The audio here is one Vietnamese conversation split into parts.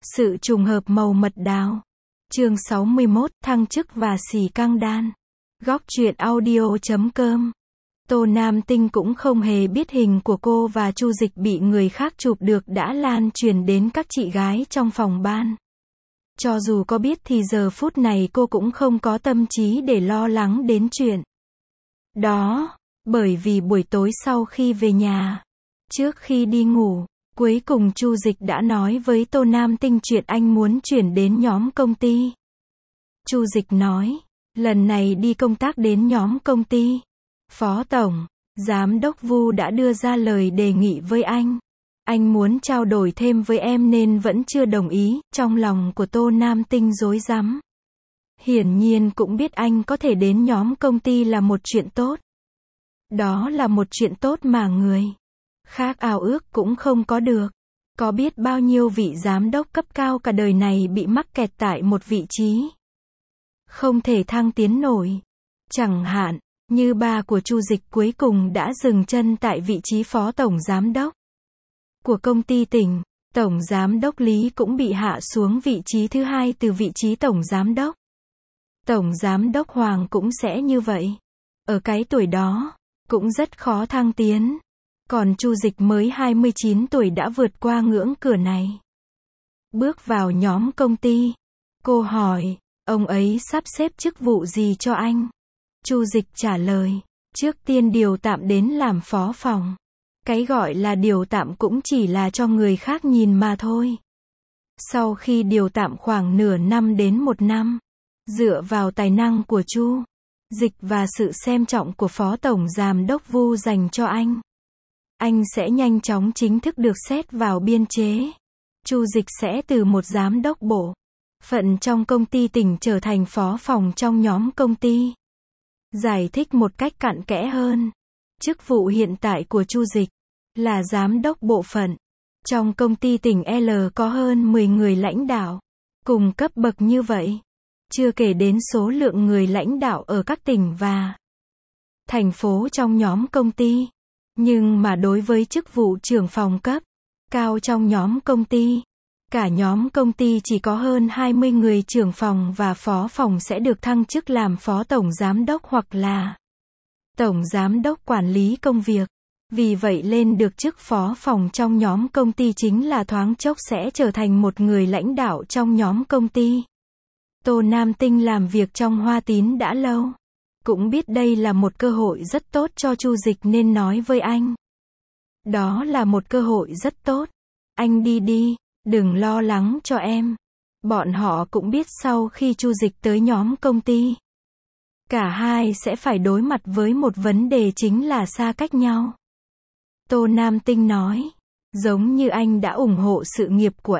Sự trùng hợp màu mật đào. Chương 61, thăng chức và xì căng đan. Góc truyện audio.com. Tô Nam Tinh cũng không hề biết hình của cô và Chu Dịch bị người khác chụp được đã lan truyền đến các chị gái trong phòng ban. Cho dù có biết thì giờ phút này cô cũng không có tâm trí để lo lắng đến chuyện đó, bởi vì buổi tối sau khi về nhà, trước khi đi ngủ, cuối cùng Chu Dịch đã nói với Tô Nam Tinh chuyện anh muốn chuyển đến nhóm công ty. Chu Dịch nói, lần này đi công tác đến nhóm công ty, Phó Tổng, Giám đốc Vu đã đưa ra lời đề nghị với anh. Anh muốn trao đổi thêm với em nên vẫn chưa đồng ý. Trong lòng của Tô Nam Tinh rối rắm. Hiển nhiên cũng biết anh có thể đến nhóm công ty là một chuyện tốt. Đó là một chuyện tốt mà người khác ao ước cũng không có được. Có biết bao nhiêu vị giám đốc cấp cao cả đời này bị mắc kẹt tại một vị trí, không thể thăng tiến nổi. Chẳng hạn, như ba của Chu Dịch cuối cùng đã dừng chân tại vị trí phó tổng giám đốc của công ty tỉnh. Tổng giám đốc Lý cũng bị hạ xuống vị trí thứ hai từ vị trí tổng giám đốc. Tổng giám đốc Hoàng cũng sẽ như vậy. Ở cái tuổi đó, cũng rất khó thăng tiến. Còn Chu Dịch mới 29 tuổi đã vượt qua ngưỡng cửa này. Bước vào nhóm công ty. Cô hỏi, ông ấy sắp xếp chức vụ gì cho anh? Chu Dịch trả lời, trước tiên điều tạm đến làm phó phòng. Cái gọi là điều tạm cũng chỉ là cho người khác nhìn mà thôi. Sau khi điều tạm khoảng nửa năm đến một năm, dựa vào tài năng của Chu Dịch và sự xem trọng của Phó Tổng Giám đốc Vu dành cho anh sẽ nhanh chóng chính thức được xét vào biên chế. Chu Dịch sẽ từ một giám đốc bộ phận trong công ty tỉnh trở thành phó phòng trong nhóm công ty. Giải thích một cách cặn kẽ hơn, chức vụ hiện tại của Chu Dịch là giám đốc bộ phận. Trong công ty tỉnh L có hơn 10 người lãnh đạo cùng cấp bậc như vậy, chưa kể đến số lượng người lãnh đạo ở các tỉnh và thành phố trong nhóm công ty. Nhưng mà đối với chức vụ trưởng phòng cấp cao trong nhóm công ty, cả nhóm công ty chỉ có hơn 20 người trưởng phòng và phó phòng sẽ được thăng chức làm phó tổng giám đốc hoặc là tổng giám đốc quản lý công việc. Vì vậy lên được chức phó phòng trong nhóm công ty chính là thoáng chốc sẽ trở thành một người lãnh đạo trong nhóm công ty. Tô Nam Tinh làm việc trong Hoa Tín đã lâu, cũng biết đây là một cơ hội rất tốt cho Chu Dịch nên nói với anh. Đó là một cơ hội rất tốt. Anh đi đi, đừng lo lắng cho em. Bọn họ cũng biết sau khi Chu Dịch tới nhóm công ty, cả hai sẽ phải đối mặt với một vấn đề chính là xa cách nhau. Tô Nam Tinh nói, giống như anh đã ủng hộ sự nghiệp của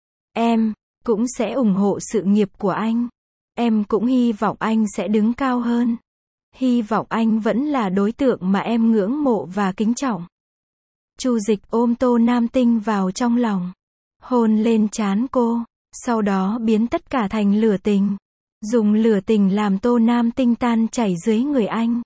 em cũng sẽ ủng hộ sự nghiệp của anh. Em cũng hy vọng anh sẽ đứng cao hơn. Hy vọng anh vẫn là đối tượng mà em ngưỡng mộ và kính trọng. Chu Dịch ôm Tô Nam Tinh vào trong lòng, hôn lên trán cô, sau đó biến tất cả thành lửa tình. Dùng lửa tình làm Tô Nam Tinh tan chảy dưới người anh,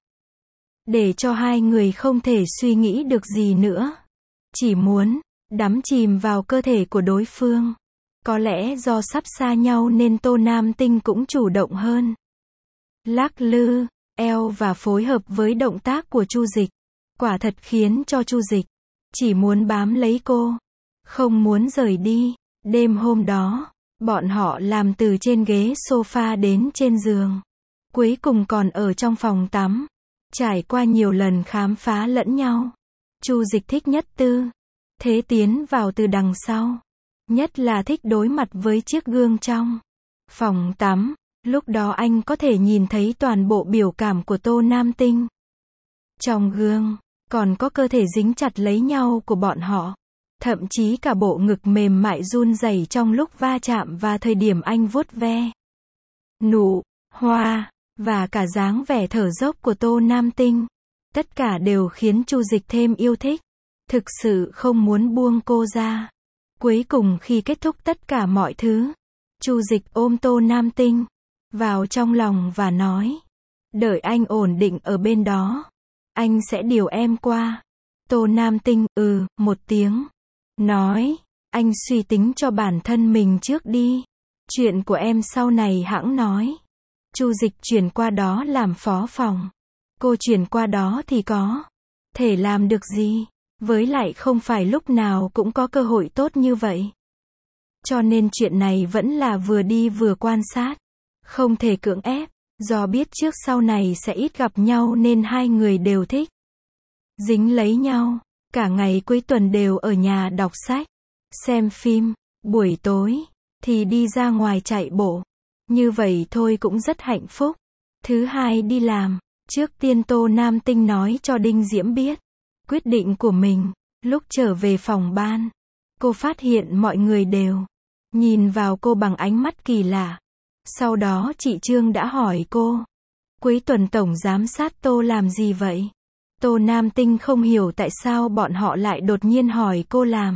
để cho hai người không thể suy nghĩ được gì nữa, chỉ muốn đắm chìm vào cơ thể của đối phương. Có lẽ do sắp xa nhau nên Tô Nam Tinh cũng chủ động hơn, lắc lư eo và phối hợp với động tác của Chu Dịch, quả thật khiến cho Chu Dịch chỉ muốn bám lấy cô, không muốn rời đi. Đêm hôm đó, bọn họ làm từ trên ghế sofa đến trên giường, cuối cùng còn ở trong phòng tắm. Trải qua nhiều lần khám phá lẫn nhau, Chu Dịch thích nhất tư thế tiến vào từ đằng sau, nhất là thích đối mặt với chiếc gương trong phòng tắm. Lúc đó anh có thể nhìn thấy toàn bộ biểu cảm của Tô Nam Tinh. Trong gương, còn có cơ thể dính chặt lấy nhau của bọn họ. Thậm chí cả bộ ngực mềm mại run rẩy trong lúc va chạm và thời điểm anh vuốt ve, nụ hoa, và cả dáng vẻ thở dốc của Tô Nam Tinh. Tất cả đều khiến Chu Dịch thêm yêu thích. Thực sự không muốn buông cô ra. Cuối cùng khi kết thúc tất cả mọi thứ, Chu Dịch ôm Tô Nam Tinh vào trong lòng và nói, đợi anh ổn định ở bên đó, anh sẽ điều em qua. Tô Nam Tinh, một tiếng, nói, Anh suy tính cho bản thân mình trước đi. Chuyện của em sau này hẵng nói. Chu Dịch chuyển qua đó làm phó phòng. Cô chuyển qua đó thì có thể làm được gì? Với lại không phải lúc nào cũng có cơ hội tốt như vậy. Cho nên chuyện này vẫn là vừa đi vừa quan sát. Không thể cưỡng ép. Do biết trước sau này sẽ ít gặp nhau nên hai người đều thích dính lấy nhau. Cả ngày cuối tuần đều ở nhà đọc sách, xem phim, buổi tối thì đi ra ngoài chạy bộ. Như vậy thôi cũng rất hạnh phúc. Thứ hai đi làm. Trước tiên Tô Nam Tinh nói cho Đinh Diễm biết quyết định của mình. Lúc trở về phòng ban, cô phát hiện mọi người đều nhìn vào cô bằng ánh mắt kỳ lạ. Sau đó chị Trương đã hỏi cô, cuối tuần tổng giám sát Tô làm gì vậy? Tô Nam Tinh không hiểu tại sao bọn họ lại đột nhiên hỏi cô làm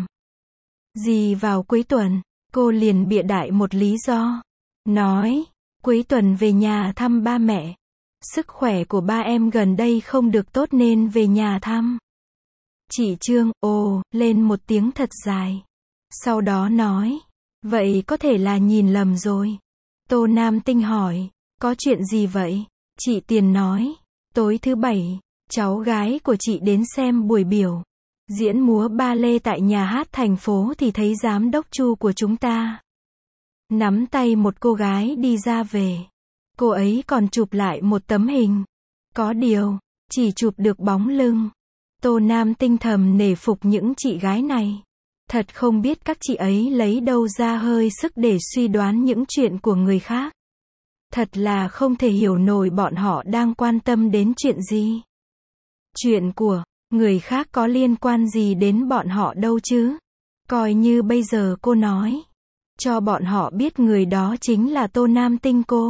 gì vào cuối tuần. Cô liền bịa đại một lý do. Nói, cuối tuần về nhà thăm ba mẹ. Sức khỏe của ba em gần đây không được tốt nên về nhà thăm. Chị Trương, ồ, lên một tiếng thật dài. Sau đó nói, vậy có thể là nhìn lầm rồi. Tô Nam Tinh hỏi, có chuyện gì vậy? Chị Tiền nói, tối thứ bảy, cháu gái của chị đến xem buổi biểu diễn múa ba lê tại nhà hát thành phố thì thấy giám đốc Chu của chúng ta nắm tay một cô gái đi ra về. Cô ấy còn chụp lại một tấm hình. Có điều, chỉ chụp được bóng lưng. Tô Nam Tinh thầm nể phục những chị gái này. Thật không biết các chị ấy lấy đâu ra hơi sức để suy đoán những chuyện của người khác. Thật là không thể hiểu nổi bọn họ đang quan tâm đến chuyện gì. Chuyện của người khác có liên quan gì đến bọn họ đâu chứ. Coi như bây giờ cô nói cho bọn họ biết người đó chính là Tô Nam Tinh cô.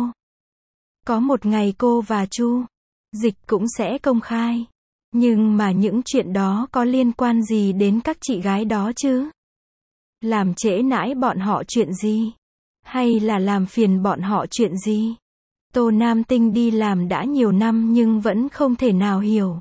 Có một ngày cô và Chu Dịch cũng sẽ công khai. Nhưng mà những chuyện đó có liên quan gì đến các chị gái đó chứ? Làm trễ nãi bọn họ chuyện gì? Hay là làm phiền bọn họ chuyện gì? Tô Nam Tinh đi làm đã nhiều năm nhưng vẫn không thể nào hiểu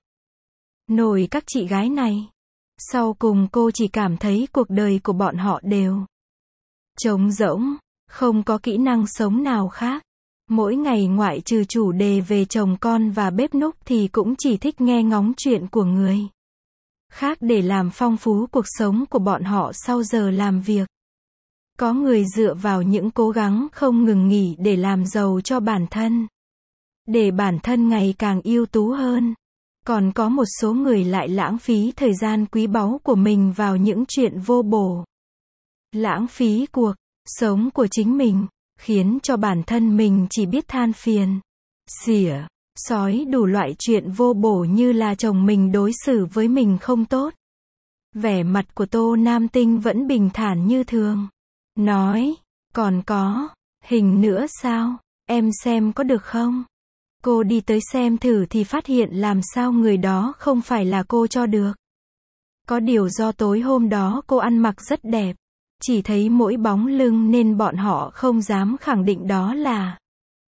nổi các chị gái này. Sau cùng cô chỉ cảm thấy cuộc đời của bọn họ đều trống rỗng, không có kỹ năng sống nào khác. Mỗi ngày ngoại trừ chủ đề về chồng con và bếp núc thì cũng chỉ thích nghe ngóng chuyện của người khác để làm phong phú cuộc sống của bọn họ sau giờ làm việc. Có người dựa vào những cố gắng không ngừng nghỉ để làm giàu cho bản thân, để bản thân ngày càng ưu tú hơn. Còn có một số người lại lãng phí thời gian quý báu của mình vào những chuyện vô bổ. Lãng phí cuộc sống của chính mình, khiến cho bản thân mình chỉ biết than phiền, xỉa, xói đủ loại chuyện vô bổ như là chồng mình đối xử với mình không tốt. Vẻ mặt của Tô Nam Tinh vẫn bình thản như thường. Nói, còn có hình nữa sao? Em xem có được không? Cô đi tới xem thử thì phát hiện làm sao người đó không phải là cô cho được. Có điều do tối hôm đó cô ăn mặc rất đẹp. Chỉ thấy mỗi bóng lưng nên bọn họ không dám khẳng định đó là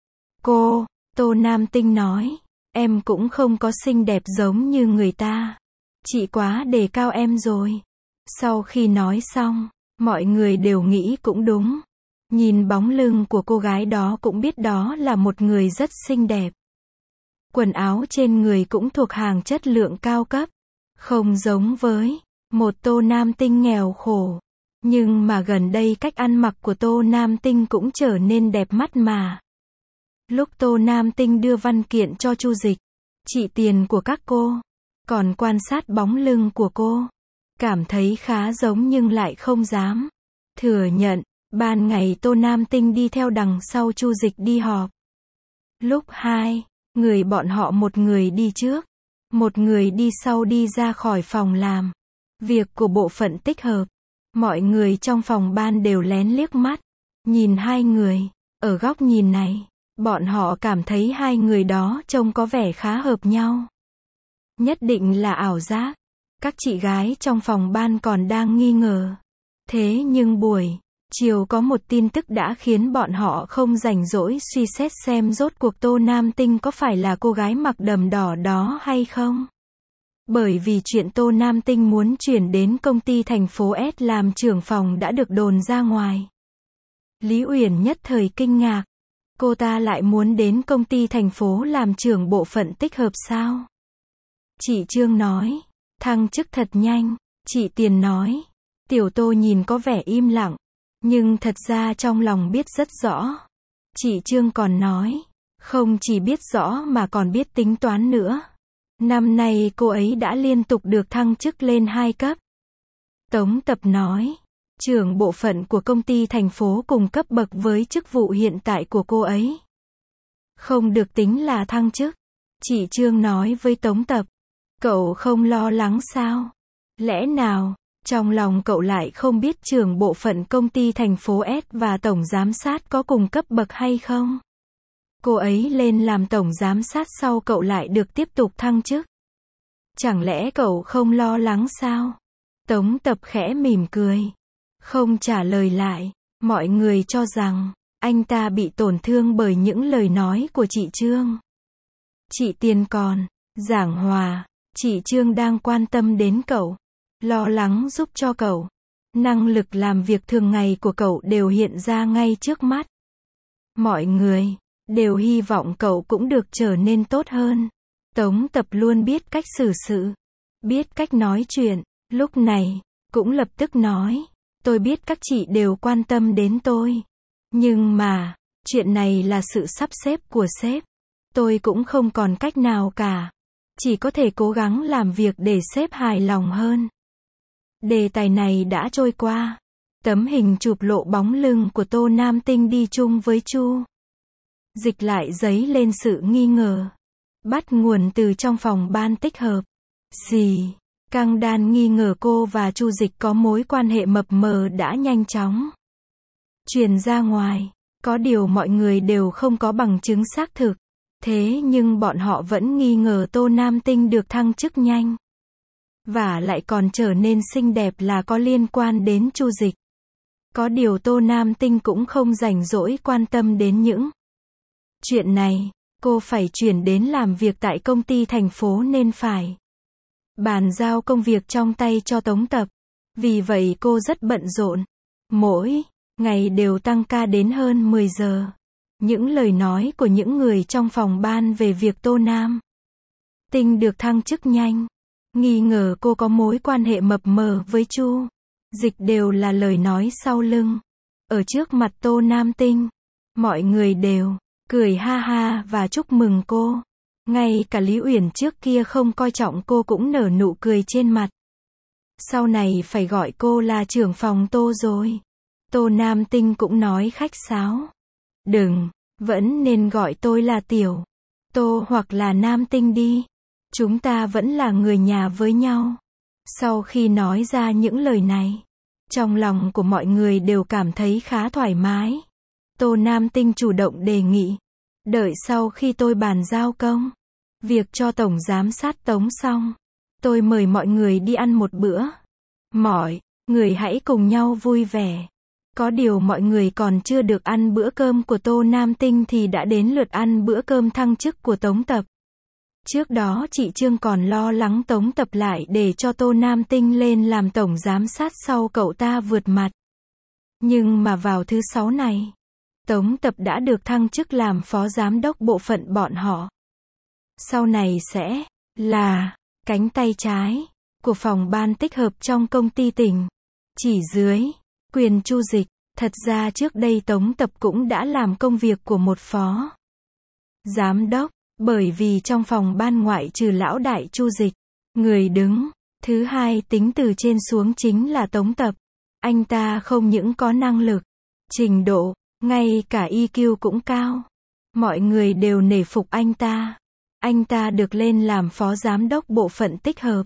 cô. Tô Nam Tinh nói, em cũng không có xinh đẹp giống như người ta. Chị quá đề cao em rồi. Sau khi nói xong, mọi người đều nghĩ cũng đúng. Nhìn bóng lưng của cô gái đó cũng biết đó là một người rất xinh đẹp. Quần áo trên người cũng thuộc hàng chất lượng cao cấp. Không giống với một Tô Nam Tinh nghèo khổ. Nhưng mà gần đây cách ăn mặc của Tô Nam Tinh cũng trở nên đẹp mắt mà. Lúc Tô Nam Tinh đưa văn kiện cho Chu Dịch, chị Tiền của các cô, còn quan sát bóng lưng của cô, cảm thấy khá giống nhưng lại không dám thừa nhận. Ban ngày Tô Nam Tinh đi theo đằng sau Chu Dịch đi họp. Lúc hai người bọn họ, một người đi trước, một người đi sau đi ra khỏi phòng làm việc của bộ phận tích hợp. Mọi người trong phòng ban đều lén liếc mắt nhìn hai người. Ở góc nhìn này, bọn họ cảm thấy hai người đó trông có vẻ khá hợp nhau. Nhất định là ảo giác. Các chị gái trong phòng ban còn đang nghi ngờ. Thế nhưng buổi chiều có một tin tức đã khiến bọn họ không rảnh rỗi suy xét xem rốt cuộc Tô Nam Tinh có phải là cô gái mặc đầm đỏ đó hay không. Bởi vì chuyện Tô Nam Tinh muốn chuyển đến công ty thành phố S làm trưởng phòng đã được đồn ra ngoài. Lý Uyển nhất thời kinh ngạc. Cô ta lại muốn đến công ty thành phố làm trưởng bộ phận tích hợp sao? Chị Trương nói. Thăng chức thật nhanh. Chị Tiền nói. Tiểu Tô nhìn có vẻ im lặng. Nhưng thật ra trong lòng biết rất rõ. Chị Trương còn nói. Không chỉ biết rõ mà còn biết tính toán nữa. Năm nay cô ấy đã liên tục được thăng chức lên 2 cấp. Tống Tập nói. Trưởng bộ phận của công ty thành phố cùng cấp bậc với chức vụ hiện tại của cô ấy. Không được tính là thăng chức. Chị Trương nói với Tống Tập. Cậu không lo lắng sao? Lẽ nào, trong lòng cậu lại không biết trưởng bộ phận công ty thành phố S và tổng giám sát có cùng cấp bậc hay không? Cô ấy lên làm tổng giám sát sau cậu lại được tiếp tục thăng chức. Chẳng lẽ cậu không lo lắng sao? Tống Tập khẽ mỉm cười. Không trả lời lại. Mọi người cho rằng, anh ta bị tổn thương bởi những lời nói của chị Trương. Chị Tiền còn, giảng hòa, chị Trương đang quan tâm đến cậu. Lo lắng giúp cho cậu. Năng lực làm việc thường ngày của cậu đều hiện ra ngay trước mắt. Mọi người đều hy vọng cậu cũng được trở nên tốt hơn. Tống Tập luôn biết cách xử sự, biết cách nói chuyện. Lúc này, cũng lập tức nói. Tôi biết các chị đều quan tâm đến tôi. Nhưng mà, chuyện này là sự sắp xếp của sếp. Tôi cũng không còn cách nào cả. Chỉ có thể cố gắng làm việc để sếp hài lòng hơn. Đề tài này đã trôi qua. Tấm hình chụp lộ bóng lưng của Tô Nam Tinh đi chung với Chu Dịch lại dấy lên sự nghi ngờ. Bắt nguồn từ trong phòng ban tích hợp. Dì Căng Đan nghi ngờ cô và Chu Dịch có mối quan hệ mập mờ đã nhanh chóng truyền ra ngoài. Có điều mọi người đều không có bằng chứng xác thực. Thế nhưng bọn họ vẫn nghi ngờ Tô Nam Tinh được thăng chức nhanh. Và lại còn trở nên xinh đẹp là có liên quan đến Chu Dịch. Có điều Tô Nam Tinh cũng không rảnh rỗi quan tâm đến những chuyện này. Cô phải chuyển đến làm việc tại công ty thành phố nên phải bàn giao công việc trong tay cho Tống Tập. Vì vậy cô rất bận rộn. Mỗi ngày đều tăng ca đến hơn 10 giờ. Những lời nói của những người trong phòng ban về việc Tô Nam Tinh được thăng chức nhanh, nghi ngờ cô có mối quan hệ mập mờ với Chu Dịch đều là lời nói sau lưng. Ở trước mặt Tô Nam Tinh, mọi người đều cười ha ha và chúc mừng cô. Ngay cả Lý Uyển trước kia không coi trọng cô cũng nở nụ cười trên mặt. Sau này phải gọi cô là trưởng phòng Tô rồi. Tô Nam Tinh cũng nói khách sáo. Đừng, vẫn nên gọi tôi là Tiểu Tô hoặc là Nam Tinh đi. Chúng ta vẫn là người nhà với nhau. Sau khi nói ra những lời này, trong lòng của mọi người đều cảm thấy khá thoải mái. Tô Nam Tinh chủ động đề nghị. Đợi sau khi tôi bàn giao công việc cho tổng giám sát Tống xong, tôi mời mọi người đi ăn một bữa. Mọi người hãy cùng nhau vui vẻ. Có điều mọi người còn chưa được ăn bữa cơm của Tô Nam Tinh thì đã đến lượt ăn bữa cơm thăng chức của Tống Tập. Trước đó chị Trương còn lo lắng Tống Tập lại để cho Tô Nam Tinh lên làm tổng giám sát sau cậu ta vượt mặt. Nhưng mà vào thứ 6 này, Tống Tập đã được thăng chức làm phó giám đốc bộ phận bọn họ. Sau này sẽ là cánh tay trái của phòng ban tích hợp trong công ty tỉnh. Chỉ dưới quyền Chu Dịch. Thật ra trước đây Tống Tập cũng đã làm công việc của một phó giám đốc. Bởi vì trong phòng ban ngoại trừ lão đại Chu Dịch, người đứng thứ hai tính từ trên xuống chính là Tống Tập. Anh ta không những có năng lực, trình độ, ngay cả EQ cũng cao. Mọi người đều nể phục anh ta. Anh ta được lên làm phó giám đốc bộ phận tích hợp.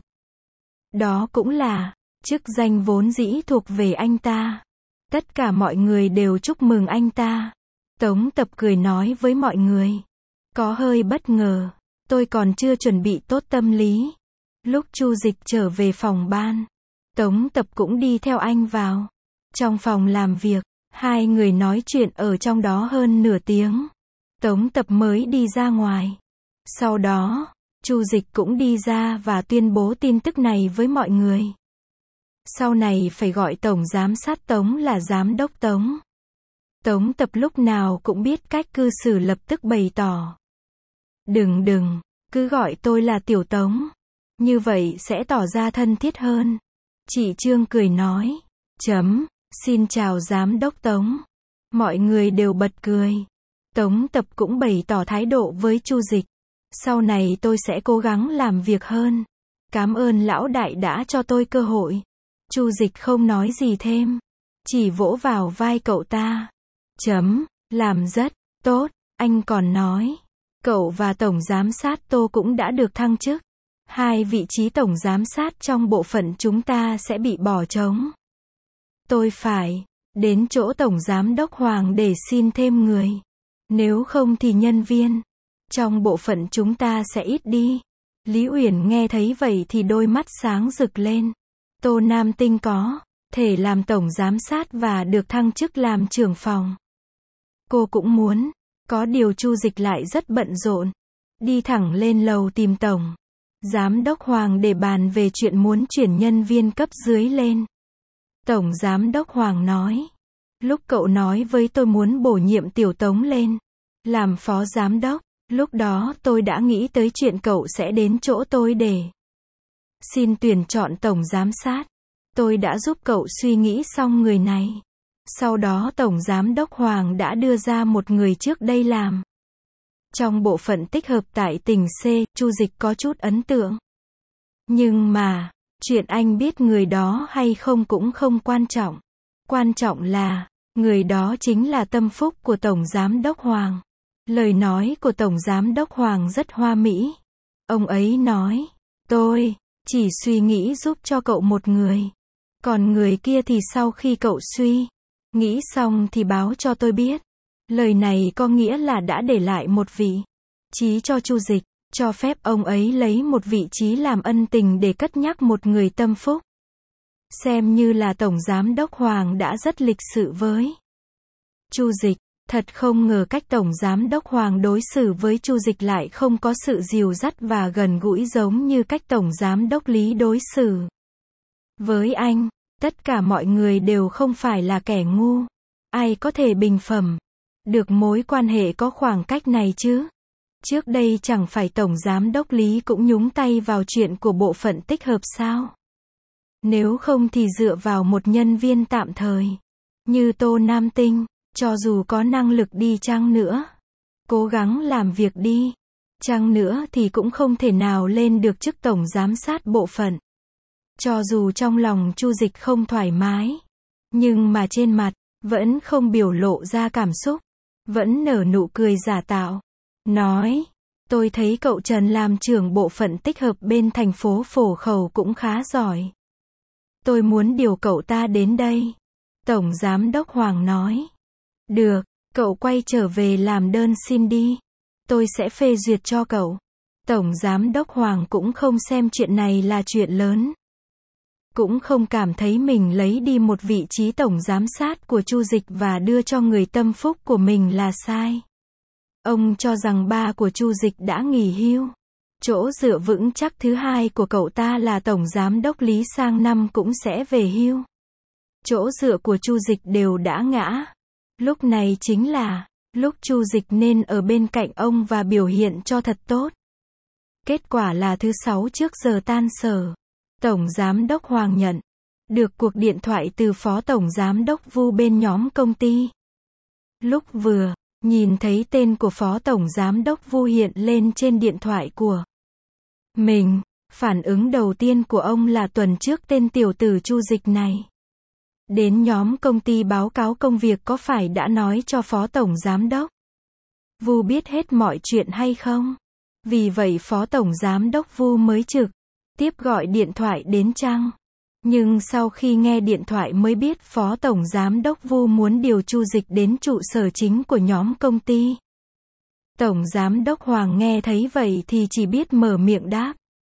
Đó cũng là chức danh vốn dĩ thuộc về anh ta. Tất cả mọi người đều chúc mừng anh ta. Tống Tập cười nói với mọi người. Có hơi bất ngờ. Tôi còn chưa chuẩn bị tốt tâm lý. Lúc Chu Dịch trở về phòng ban, Tống Tập cũng đi theo anh vào trong phòng làm việc. Hai người nói chuyện ở trong đó hơn nửa tiếng. Tống Tập mới đi ra ngoài. Sau đó, Chu Dịch cũng đi ra và tuyên bố tin tức này với mọi người. Sau này phải gọi Tổng Giám sát Tống là Giám đốc Tống. Tống Tập lúc nào cũng biết cách cư xử, lập tức bày tỏ. Đừng, cứ gọi tôi là Tiểu Tống. Như vậy sẽ tỏ ra thân thiết hơn. Chị Trương cười nói. Xin chào Giám đốc Tống. Mọi người đều bật cười. Tống Tập cũng bày tỏ thái độ với Chu Dịch. Sau này tôi sẽ cố gắng làm việc hơn. Cảm ơn lão đại đã cho tôi cơ hội. Chu Dịch không nói gì thêm. Chỉ vỗ vào vai cậu ta. Làm rất tốt. Anh còn nói. Cậu và Tổng Giám sát Tô cũng đã được thăng chức. 2 vị trí Tổng Giám sát trong bộ phận chúng ta sẽ bị bỏ trống. Tôi phải đến chỗ Tổng Giám đốc Hoàng để xin thêm người. Nếu không thì nhân viên trong bộ phận chúng ta sẽ ít đi. Lý Uyển nghe thấy vậy thì đôi mắt sáng rực lên. Tô Nam Tinh có thể làm Tổng Giám sát và được thăng chức làm trưởng phòng. Cô cũng muốn. Có điều Chu Dịch lại rất bận rộn. Đi thẳng lên lầu tìm Tổng Giám đốc Hoàng để bàn về chuyện muốn chuyển nhân viên cấp dưới lên. Tổng Giám đốc Hoàng nói. Lúc cậu nói với tôi muốn bổ nhiệm Tiểu Tống lên làm phó giám đốc, lúc đó tôi đã nghĩ tới chuyện cậu sẽ đến chỗ tôi để xin tuyển chọn Tổng Giám sát. Tôi đã giúp cậu suy nghĩ xong người này. Sau đó Tổng Giám đốc Hoàng đã đưa ra một người trước đây làm trong bộ phận tích hợp tại tỉnh C. Chu Dịch có chút ấn tượng. Nhưng mà, chuyện anh biết người đó hay không cũng không quan trọng. Quan trọng là, người đó chính là tâm phúc của Tổng Giám đốc Hoàng. Lời nói của Tổng Giám đốc Hoàng rất hoa mỹ. Ông ấy nói, tôi chỉ suy nghĩ giúp cho cậu một người. Còn người kia thì sau khi cậu suy nghĩ xong thì báo cho tôi biết. Lời này có nghĩa là đã để lại một vị trí cho Chu Dịch, cho phép ông ấy lấy một vị trí làm ân tình để cất nhắc một người tâm phúc. Xem như là Tổng Giám đốc Hoàng đã rất lịch sự với Chu Dịch. Thật không ngờ cách Tổng Giám đốc Hoàng đối xử với Chu Dịch lại không có sự dìu dắt và gần gũi giống như cách Tổng Giám đốc Lý đối xử với anh. Tất cả mọi người đều không phải là kẻ ngu. Ai có thể bình phẩm được mối quan hệ có khoảng cách này chứ? Trước đây chẳng phải Tổng Giám đốc Lý cũng nhúng tay vào chuyện của bộ phận tích hợp sao? Nếu không thì dựa vào một nhân viên tạm thời như Tô Nam Tinh, cho dù có năng lực đi chăng nữa, cố gắng làm việc đi chăng nữa thì cũng không thể nào lên được chức Tổng Giám sát bộ phận. Cho dù trong lòng Chu Dịch không thoải mái, nhưng mà trên mặt vẫn không biểu lộ ra cảm xúc, vẫn nở nụ cười giả tạo. Nói, tôi thấy cậu Trần làm trưởng bộ phận tích hợp bên thành phố Phổ Khẩu cũng khá giỏi. Tôi muốn điều cậu ta đến đây. Tổng Giám đốc Hoàng nói. Được, cậu quay trở về làm đơn xin đi. Tôi sẽ phê duyệt cho cậu. Tổng Giám đốc Hoàng cũng không xem chuyện này là chuyện lớn. Cũng không cảm thấy mình lấy đi một vị trí Tổng Giám sát của Chu Dịch và đưa cho người tâm phúc của mình là sai. Ông cho rằng ba của Chu Dịch đã nghỉ hưu. Chỗ dựa vững chắc thứ hai của cậu ta là Tổng Giám đốc Lý sang năm cũng sẽ về hưu. Chỗ dựa của Chu Dịch đều đã ngã. Lúc này chính là lúc Chu Dịch nên ở bên cạnh ông và biểu hiện cho thật tốt. Kết quả là thứ 6 trước giờ tan sở, Tổng Giám đốc Hoàng nhận được cuộc điện thoại từ Phó Tổng Giám đốc Vu bên nhóm công ty. Lúc vừa nhìn thấy tên của Phó Tổng Giám đốc Vu hiện lên trên điện thoại của mình, phản ứng đầu tiên của ông là tuần trước tên tiểu tử Chu Dịch này đến nhóm công ty báo cáo công việc có phải đã nói cho Phó Tổng Giám đốc Vu biết hết mọi chuyện hay không? Vì vậy Phó Tổng Giám đốc Vu mới trực tiếp gọi điện thoại đến chăng? Nhưng sau khi nghe điện thoại mới biết Phó Tổng Giám đốc Vu muốn điều Chu Dịch đến trụ sở chính của nhóm công ty. Tổng Giám đốc Hoàng nghe thấy vậy thì chỉ biết mở miệng đáp.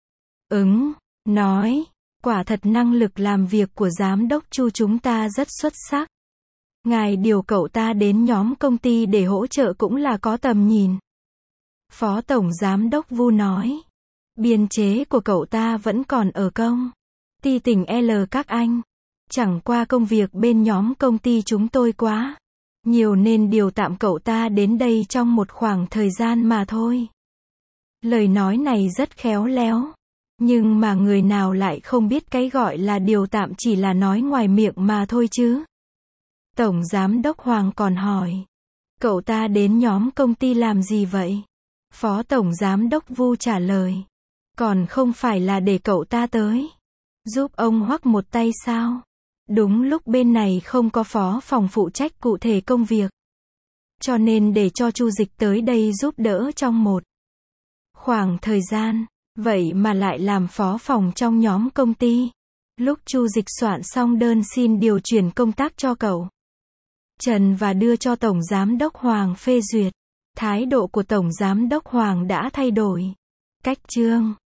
Nói, quả thật năng lực làm việc của Giám đốc Chu chúng ta rất xuất sắc. Ngài điều cậu ta đến nhóm công ty để hỗ trợ cũng là có tầm nhìn. Phó Tổng Giám đốc Vu nói. Biên chế của cậu ta vẫn còn ở công ty tỉnh L các anh. Chẳng qua công việc bên nhóm công ty chúng tôi quá nhiều nên điều tạm cậu ta đến đây trong một khoảng thời gian mà thôi. Lời nói này rất khéo léo. Nhưng mà người nào lại không biết cái gọi là điều tạm chỉ là nói ngoài miệng mà thôi chứ. Tổng Giám đốc Hoàng còn hỏi. Cậu ta đến nhóm công ty làm gì vậy? Phó Tổng Giám đốc Vu trả lời. Còn không phải là để cậu ta tới giúp ông Hoắc một tay sao? Đúng lúc bên này không có phó phòng phụ trách cụ thể công việc. Cho nên để cho Chu Dịch tới đây giúp đỡ trong một khoảng thời gian. Vậy mà lại làm phó phòng trong nhóm công ty. Lúc Chu Dịch soạn xong đơn xin điều chuyển công tác cho cậu Trần và đưa cho Tổng Giám đốc Hoàng phê duyệt, thái độ của Tổng Giám đốc Hoàng đã thay đổi. Cách chương